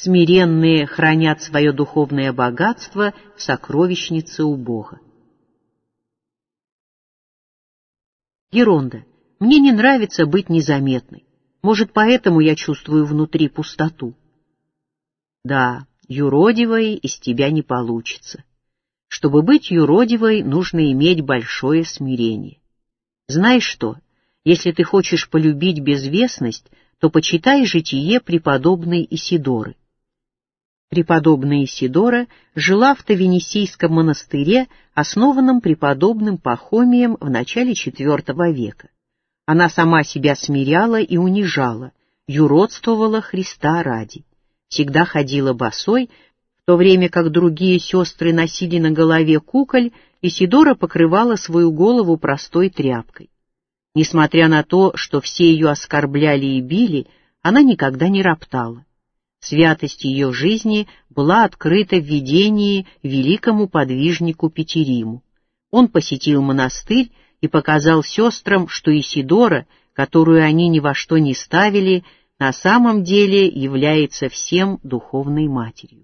Смиренные хранят свое духовное богатство в сокровищнице у Бога. Геронда, мне не нравится быть незаметной. Может, поэтому я чувствую внутри пустоту. Да, юродивой из тебя не получится. Чтобы быть юродивой, нужно иметь большое смирение. Знаешь что, если ты хочешь полюбить безвестность, то почитай житие преподобной Исидоры. Преподобная Исидора жила в Тавенисийском монастыре, основанном преподобным Пахомием в начале IV века. Она сама себя смиряла и унижала, юродствовала Христа ради. Всегда ходила босой, в то время как другие сестры носили на голове куколь, Исидора покрывала свою голову простой тряпкой. Несмотря на то, что все ее оскорбляли и били, она никогда не роптала. Святость ее жизни была открыта в видении великому подвижнику Петериму. Он посетил монастырь и показал сестрам, что Исидора, которую они ни во что не ставили, на самом деле является всем духовной матерью.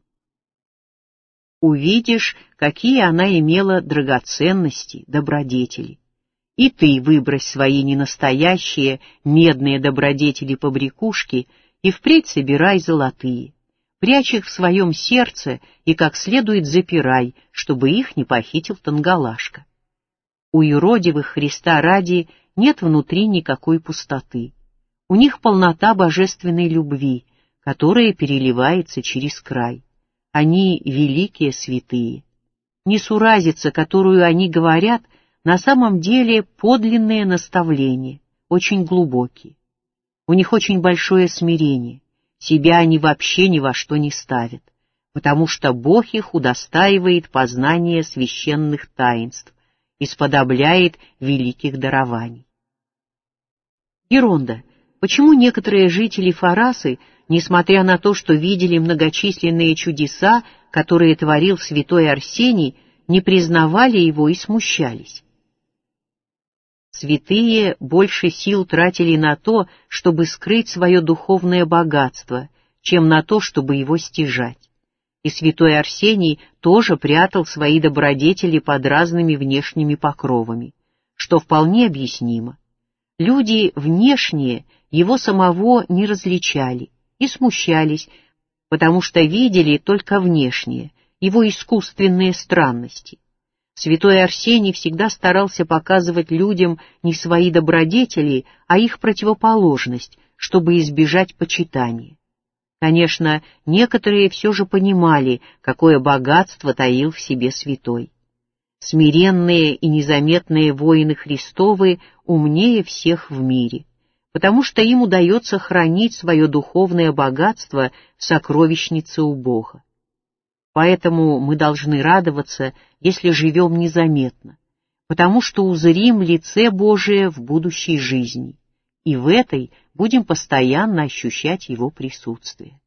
Увидишь, какие она имела драгоценности, добродетели. И ты выбрось свои ненастоящие медные добродетели-побрякушки и впредь собирай золотые, прячь их в своем сердце и как следует запирай, чтобы их не похитил Тангалашка. У юродивых Христа ради нет внутри никакой пустоты. У них полнота божественной любви, которая переливается через край. Они великие святые. Несуразица, которую они говорят, на самом деле подлинные наставления, очень глубокие. У них очень большое смирение, себя они вообще ни во что не ставят, потому что Бог их удостаивает познания священных таинств и сподобляет великих дарований. Геронда, почему некоторые жители Фарасы, несмотря на то, что видели многочисленные чудеса, которые творил святой Арсений, не признавали его и смущались? Святые больше сил тратили на то, чтобы скрыть свое духовное богатство, чем на то, чтобы его стяжать. И святой Арсений тоже прятал свои добродетели под разными внешними покровами, что вполне объяснимо. Люди внешние его самого не различали и смущались, потому что видели только внешние, его искусственные странности. Святой Арсений всегда старался показывать людям не свои добродетели, а их противоположность, чтобы избежать почитания. Конечно, некоторые все же понимали, какое богатство таил в себе святой. Смиренные и незаметные воины Христовы умнее всех в мире, потому что им удается хранить свое духовное богатство в сокровищнице у Бога. Поэтому мы должны радоваться, если живем незаметно, потому что узрим лице Божие в будущей жизни, и в этой будем постоянно ощущать Его присутствие.